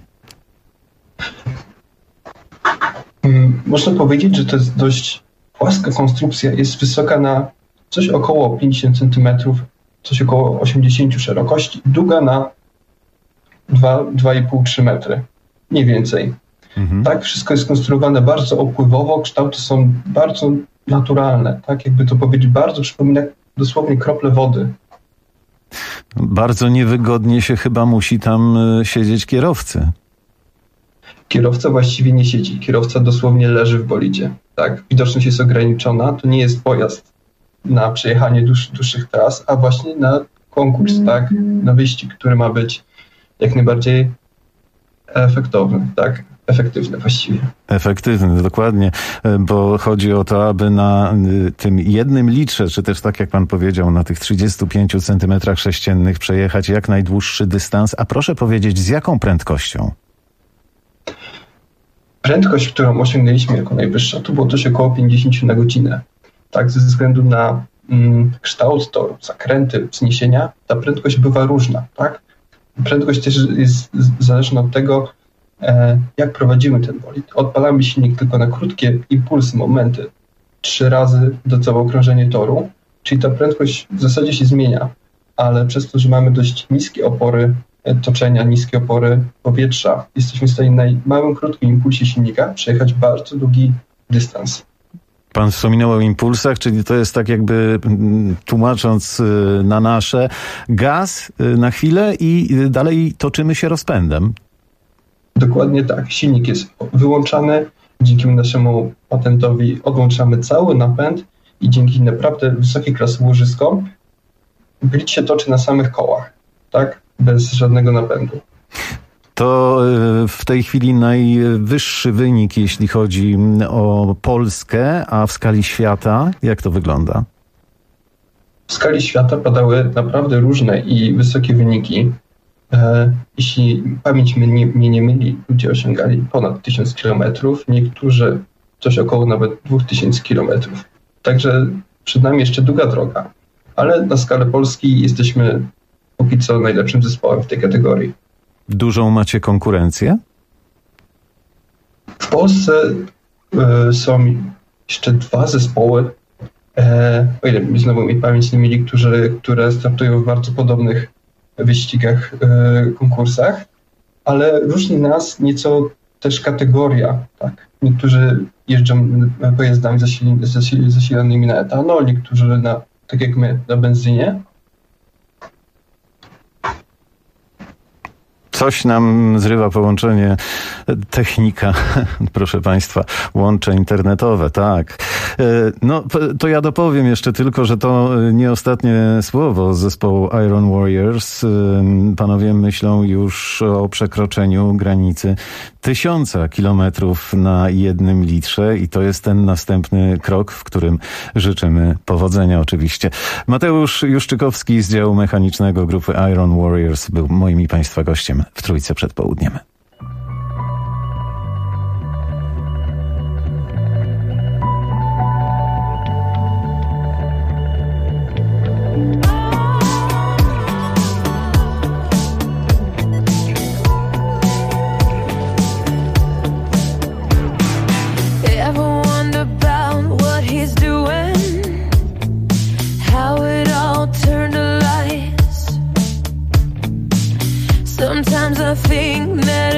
Można powiedzieć, że to jest dość płaska konstrukcja. Jest wysoka na coś około 50 cm, coś około 80 szerokości, długa na 2,5-3 metry, mniej więcej. Tak, wszystko jest konstruowane bardzo opływowo, kształty są bardzo naturalne, tak, jakby to powiedzieć, bardzo przypomina dosłownie krople wody. Bardzo niewygodnie się chyba musi tam siedzieć kierowcy. Kierowca właściwie nie siedzi, kierowca dosłownie leży w bolidzie. Tak? Widoczność jest ograniczona, to nie jest pojazd na przejechanie dłuższych tras, a właśnie na konkurs, tak? Na wyścig, który ma być jak najbardziej efektowny, tak? Efektywny właściwie. Efektywny, dokładnie, bo chodzi o to, aby na tym jednym litrze, czy też tak jak pan powiedział, na tych 35 cm3 przejechać jak najdłuższy dystans. A proszę powiedzieć, z jaką prędkością? Prędkość, którą osiągnęliśmy jako najwyższa, to było coś około 50 na godzinę. Tak, ze względu na kształt toru, zakręty, wzniesienia, ta prędkość bywa różna. Tak? Prędkość też jest zależna od tego, jak prowadzimy ten bolid. Odpalamy silnik tylko na krótkie impulsy, momenty, 3 razy do całego okrążenia toru, czyli ta prędkość w zasadzie się zmienia, ale przez to, że mamy dość niskie opory toczenia, niskie opory powietrza, jesteśmy w stanie na małym, krótkim impulsie silnika przejechać bardzo długi dystans. Pan wspominał o impulsach, czyli to jest tak jakby, tłumacząc na nasze, gaz na chwilę i dalej toczymy się rozpędem. Dokładnie tak. Silnik jest wyłączany. Dzięki naszemu patentowi odłączamy cały napęd i dzięki naprawdę wysokiej klasy łożyskom bolid się toczy na samych kołach, tak? Bez żadnego napędu. To w tej chwili najwyższy wynik, jeśli chodzi o Polskę, a w skali świata, jak to wygląda? W skali świata padały naprawdę różne i wysokie wyniki. Jeśli pamięć mnie nie myli, ludzie osiągali ponad 1000 kilometrów, niektórzy coś około nawet 2000 kilometrów. Także przed nami jeszcze długa droga, ale na skalę Polski jesteśmy póki co najlepszym zespołem w tej kategorii. Dużą macie konkurencję? W Polsce są jeszcze 2 zespoły, o ile znowu mi pamięć nie mieli, które startują w bardzo podobnych wyścigach, konkursach, ale różni nas nieco też kategoria. Tak? Niektórzy jeżdżą pojazdami zasilanymi na etanol, niektórzy tak jak my, na benzynie. Coś nam zrywa połączenie, technika, proszę państwa, łącze internetowe, tak. No, to ja dopowiem jeszcze tylko, że to nie ostatnie słowo zespołu Iron Warriors. Panowie myślą już o przekroczeniu granicy 1000 kilometrów na 1 litrze i to jest ten następny krok, w którym życzymy powodzenia oczywiście. Mateusz Juszczykowski z działu mechanicznego grupy Iron Warriors był moim i państwa gościem w Trójce przed południem. Sometimes I think that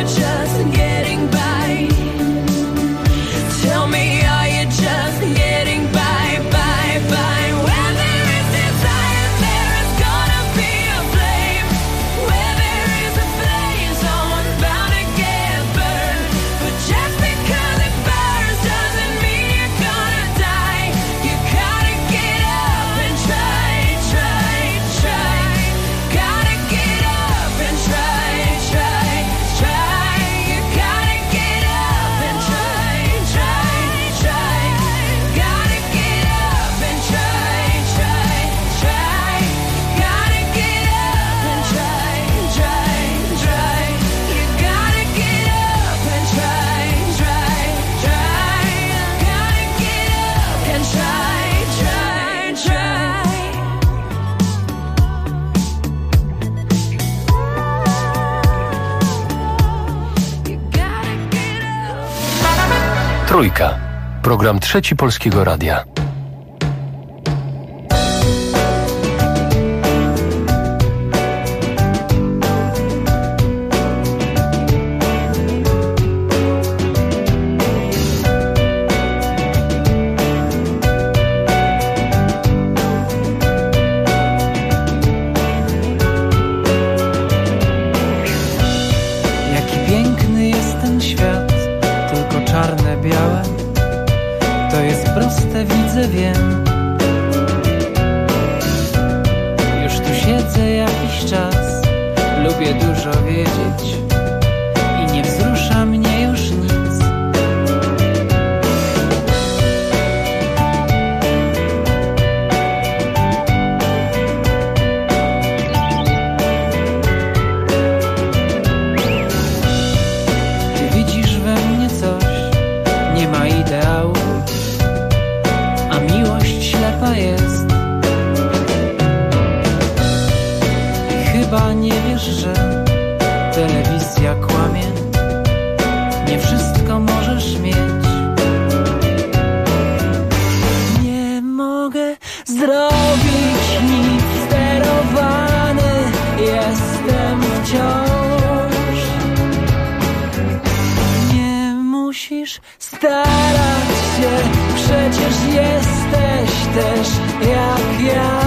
you just getting by? Tell me, are you just getting by, by, by? Where there is desire, there is gonna be a flame. Where there is a flame, someone's bound to get burned. But just because it burns doesn't mean you're gonna die. You gotta get up and try, try, try. Gotta get up and try, try, try. You gotta get up and try, try, try. Gotta get up and try, try, try. Gotta get up and try, try, try. You gotta get up and try, try, try. Gotta get up and try, try, try. Trójka. Program Trzeci Polskiego Radia. Jaki piękny jest ten świat, tylko czarne, białe. To jest proste, widzę, wiem. Już tu siedzę jakiś czas, lubię dużo wiedzieć i nie wzrusza mnie już nic. Ty widzisz we mnie coś, nie ma ideału, a miłość ślepa jest. I chyba nie wiesz, że telewizja kłamie. Nie wszystko możesz mieć. Nie mogę zrobić nic, sterowany jestem wciąż. Nie musisz starać się, przecież jesteś też jak ja.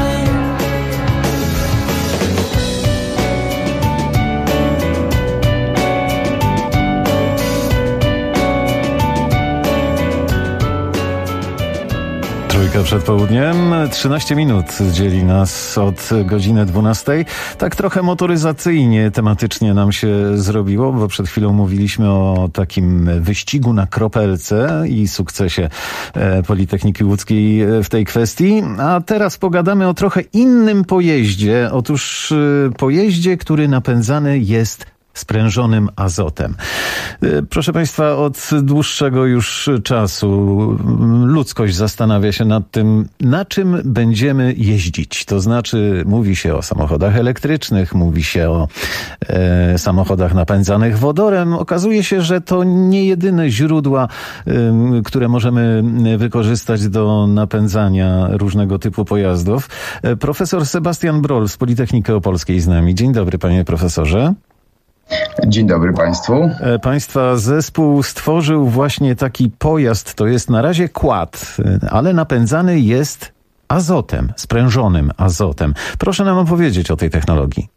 Trójka przed południem, 13 minut dzieli nas od godziny 12. Tak trochę motoryzacyjnie, tematycznie nam się zrobiło, bo przed chwilą mówiliśmy o takim wyścigu na kropelce i sukcesie Politechniki Łódzkiej w tej kwestii. A teraz pogadamy o trochę innym pojeździe. Otóż pojeździe, który napędzany jest sprężonym azotem. Proszę Państwa, od dłuższego już czasu ludzkość zastanawia się nad tym, na czym będziemy jeździć. To znaczy, mówi się o samochodach elektrycznych, mówi się o samochodach napędzanych wodorem. Okazuje się, że to nie jedyne źródła, które możemy wykorzystać do napędzania różnego typu pojazdów. Profesor Sebastian Broll z Politechniki Opolskiej z nami. Dzień dobry, panie profesorze. Dzień dobry Państwu. Państwa zespół stworzył właśnie taki pojazd, to jest na razie quad, ale napędzany jest azotem, sprężonym azotem. Proszę nam opowiedzieć o tej technologii.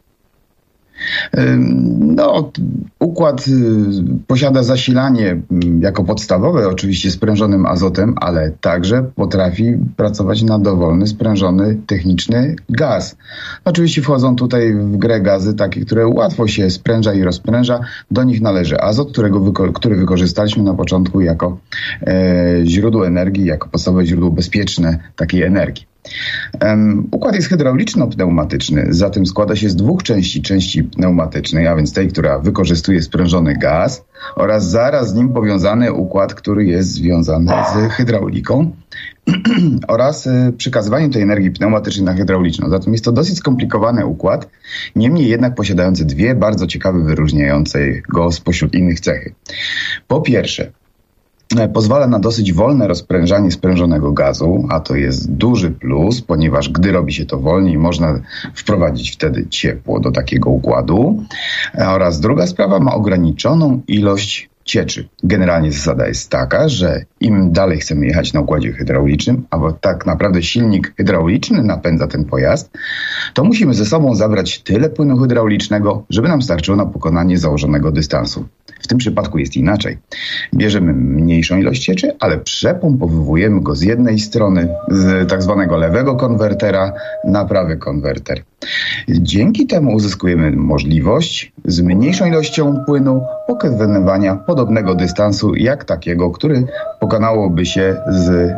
No, układ posiada zasilanie jako podstawowe, oczywiście sprężonym azotem, ale także potrafi pracować na dowolny, sprężony techniczny gaz. Oczywiście wchodzą tutaj w grę gazy takie, które łatwo się spręża i rozpręża. Do nich należy azot, który wykorzystaliśmy na początku jako źródło energii, jako podstawowe źródło bezpieczne takiej energii. Układ jest hydrauliczno-pneumatyczny, zatem składa się z dwóch części pneumatycznej, a więc tej, która wykorzystuje sprężony gaz, oraz zaraz z nim powiązany układ, który jest związany z hydrauliką oraz przekazywaniem tej energii pneumatycznej na hydrauliczną. Zatem jest to dosyć skomplikowany układ, niemniej jednak posiadający dwie bardzo ciekawe, wyróżniające go spośród innych cechy. Po pierwsze, pozwala na dosyć wolne rozprężanie sprężonego gazu, a to jest duży plus, ponieważ gdy robi się to wolniej, można wprowadzić wtedy ciepło do takiego układu. Oraz druga sprawa, ma ograniczoną ilość cieczy. Generalnie zasada jest taka, że im dalej chcemy jechać na układzie hydraulicznym, a bo tak naprawdę silnik hydrauliczny napędza ten pojazd, to musimy ze sobą zabrać tyle płynu hydraulicznego, żeby nam starczyło na pokonanie założonego dystansu. W tym przypadku jest inaczej. Bierzemy mniejszą ilość cieczy, ale przepompowujemy go z jednej strony, z tak zwanego lewego konwertera na prawy konwerter. Dzięki temu uzyskujemy możliwość z mniejszą ilością płynu pokonywania podobnego dystansu jak takiego, który pokonałoby się z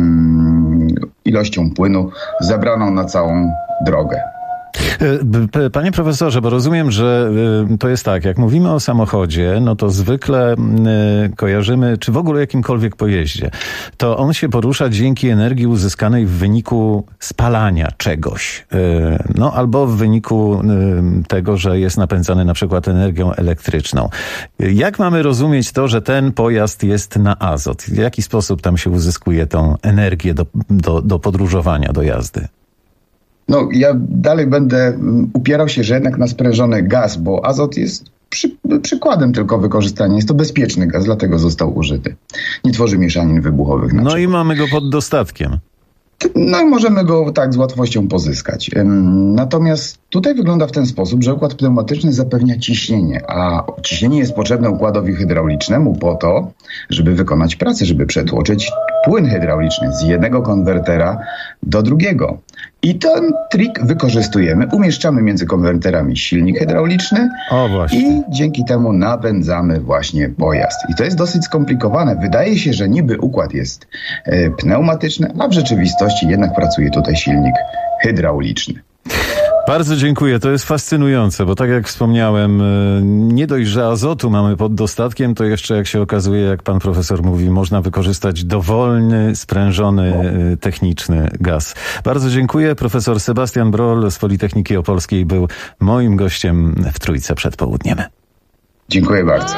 ilością płynu zabraną na całą drogę. Panie profesorze, bo rozumiem, że to jest tak, jak mówimy o samochodzie, no to zwykle kojarzymy, czy w ogóle jakimkolwiek pojeździe, to on się porusza dzięki energii uzyskanej w wyniku spalania czegoś, no albo w wyniku tego, że jest napędzany na przykład energią elektryczną. Jak mamy rozumieć to, że ten pojazd jest na azot? W jaki sposób tam się uzyskuje tą energię do podróżowania, do jazdy? No, ja dalej będę upierał się, że jednak na sprężony gaz, bo azot jest przykładem tylko wykorzystania. Jest to bezpieczny gaz, dlatego został użyty. Nie tworzy mieszanin wybuchowych. No i mamy go pod dostatkiem. No i możemy go tak z łatwością pozyskać. Natomiast tutaj wygląda w ten sposób, że układ pneumatyczny zapewnia ciśnienie, a ciśnienie jest potrzebne układowi hydraulicznemu po to, żeby wykonać pracę, żeby przetłoczyć płyn hydrauliczny z jednego konwertera do drugiego. I ten trik wykorzystujemy. Umieszczamy między konwerterami silnik hydrauliczny i dzięki temu napędzamy właśnie pojazd. I to jest dosyć skomplikowane. Wydaje się, że niby układ jest pneumatyczny, a w rzeczywistości jednak pracuje tutaj silnik hydrauliczny. Bardzo dziękuję, to jest fascynujące, bo tak jak wspomniałem, nie dość, że azotu mamy pod dostatkiem, to jeszcze jak się okazuje, jak pan profesor mówi, można wykorzystać dowolny, sprężony, techniczny gaz. Bardzo dziękuję. Profesor Sebastian Broll z Politechniki Opolskiej był moim gościem w Trójce przed południem. Dziękuję bardzo.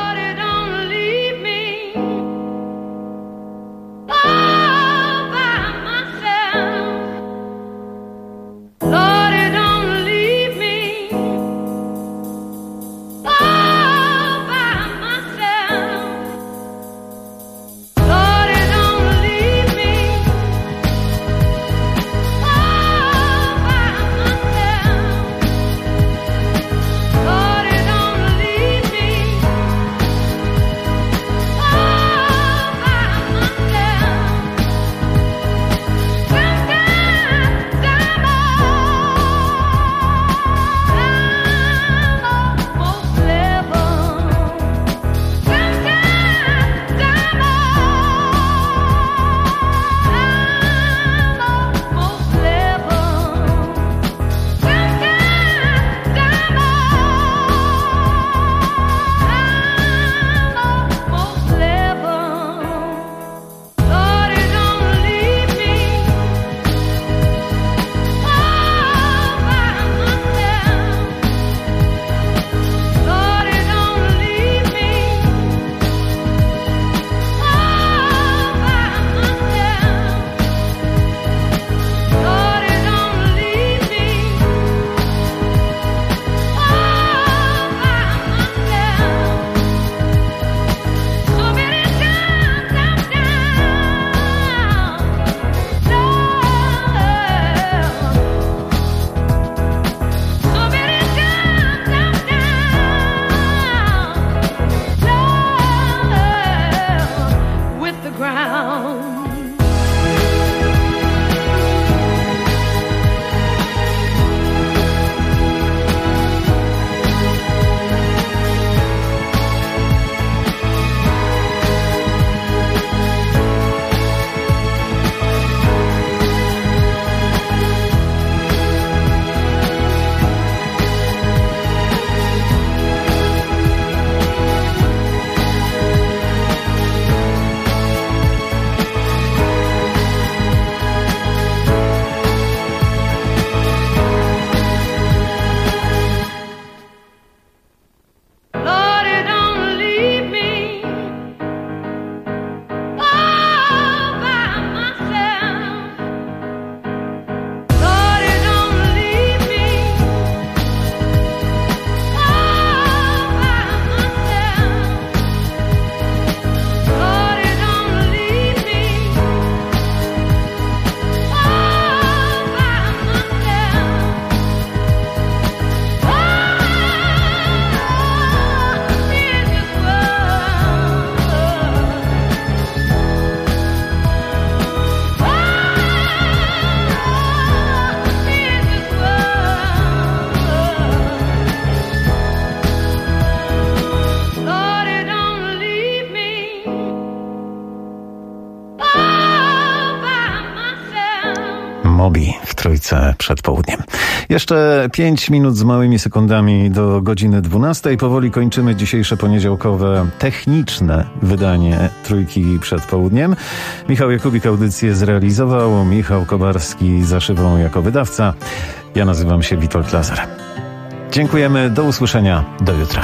Trójce przed południem. Jeszcze 5 minut z małymi sekundami do godziny 12. Powoli kończymy dzisiejsze poniedziałkowe techniczne wydanie Trójki przed południem. Michał Jakubik audycję zrealizował, Michał Kobarski za szybą jako wydawca. Ja nazywam się Witold Lazar. Dziękujemy, do usłyszenia, do jutra.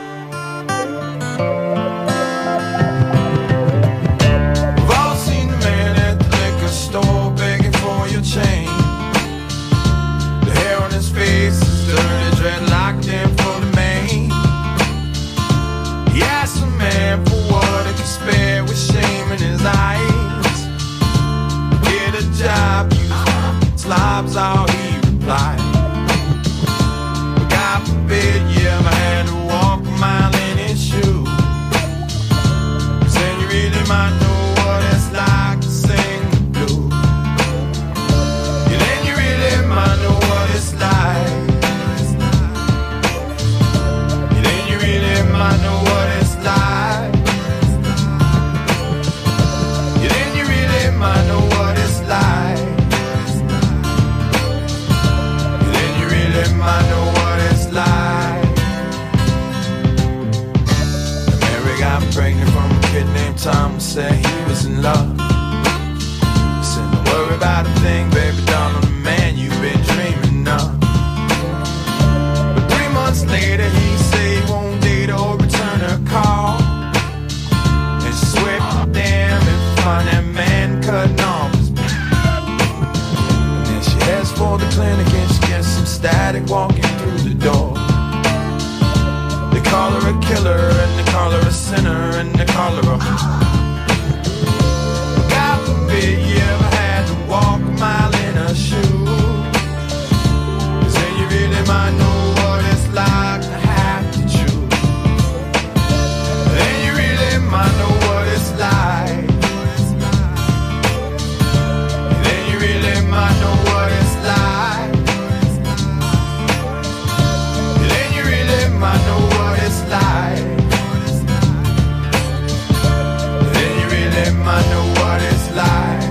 Slobs all he replied. God forbid you ever had to walk a mile in his shoes. Then you really might know what it's like to sing the blues. Yeah, then you really might know what it's like. Yeah, then you really might know what it's like. Yeah, then you really might know what it's like. I know what it's like. Mary got pregnant from a kid named Tom. Said he was in love. He said, don't worry about a thing, baby doll, I'm the man you've been dreaming of. But 3 months later he said he won't date or return her call. And she swept damn and find that man cutting off his back. And then she heads for the clinic and she gets some static walking through the door. They call her a killer and they call her a sinner and they call her a God forbid you ever had to walk a mile in her shoes. Then you really might know what it's like to have to choose. Then you really might know what it's like. Then you really might know what it's like. I know what it's like. Then you really might know what it's like.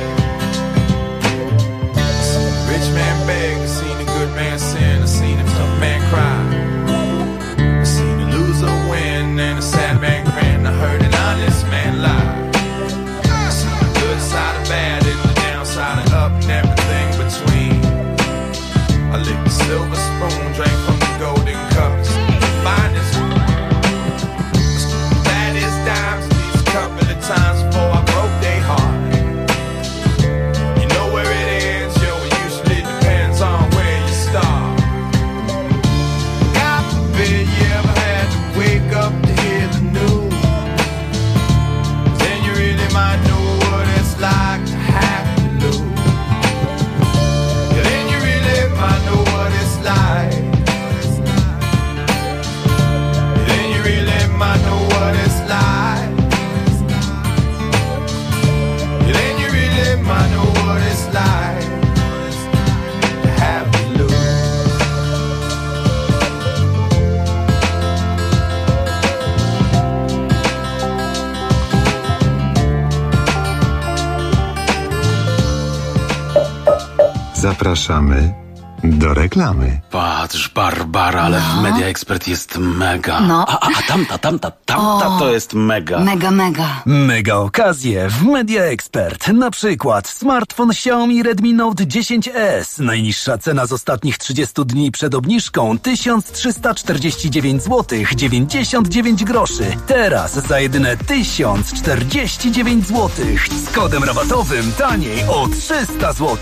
I seen a rich man beg, I seen a good man sin, I seen a tough man cry. I seen a loser win and a sad man grin. I heard an honest man lie. I seen the good side of bad and the downside of up and everything between. I licked the silver spoon, drank from the golden cups. Finest, baddest dimes these couple of times before I broke their heart. You know where it is, yo, it usually depends on where you start. God forbid you ever had to wake up to hear the news. Then you really might know what it's like to have to lose. Yeah, then you really might know what it's like. I know what it's like. Yeah, then you really might know what it's like to have to lose. Zapraszamy do reklamy. Patrz, Barbara, ale w Media Expert jest mega. No. A tamta to jest mega. Mega. Mega okazje w Media Expert. Na przykład smartfon Xiaomi Redmi Note 10S. Najniższa cena z ostatnich 30 dni przed obniżką 1349 zł 99 groszy. Teraz za jedyne 1049 zł. Z kodem rabatowym taniej o 300 zł.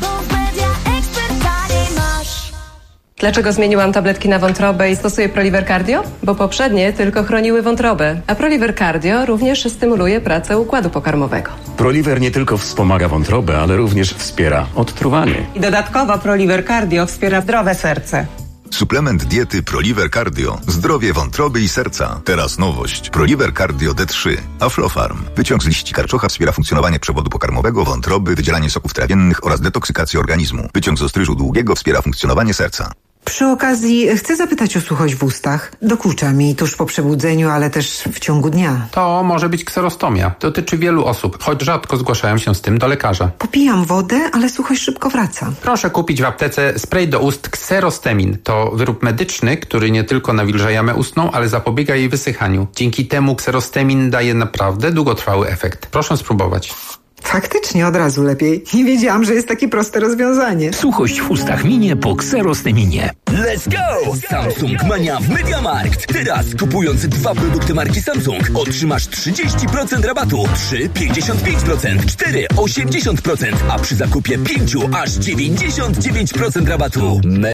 Dlaczego zmieniłam tabletki na wątrobę i stosuję Proliver Cardio? Bo poprzednie tylko chroniły wątrobę, a Proliver Cardio również stymuluje pracę układu pokarmowego. Proliver nie tylko wspomaga wątrobę, ale również wspiera odtruwanie. I dodatkowo Proliver Cardio wspiera zdrowe serce. Suplement diety Proliver Cardio. Zdrowie wątroby i serca. Teraz nowość. Proliver Cardio D3. Aflofarm. Wyciąg z liści karczocha wspiera funkcjonowanie przewodu pokarmowego, wątroby, wydzielanie soków trawiennych oraz detoksykację organizmu. Wyciąg z ostryżu długiego wspiera funkcjonowanie serca. Przy okazji chcę zapytać o suchość w ustach. Dokucza mi tuż po przebudzeniu, ale też w ciągu dnia. To może być kserostomia. Dotyczy wielu osób, choć rzadko zgłaszają się z tym do lekarza. Popijam wodę, ale suchość szybko wraca. Proszę kupić w aptece spray do ust Xerostemin. To wyrób medyczny, który nie tylko nawilża jamę ustną, ale zapobiega jej wysychaniu. Dzięki temu Xerostemin daje naprawdę długotrwały efekt. Proszę spróbować. Faktycznie od razu lepiej. Nie wiedziałam, że jest takie proste rozwiązanie. Suchość w ustach minie po Xerosteminie. Let's go! Samsung Mania w MediaMarkt. Teraz kupując 2 produkty marki Samsung otrzymasz 30% rabatu, 3 55%, 4 80%, a przy zakupie 5 aż 99% rabatu.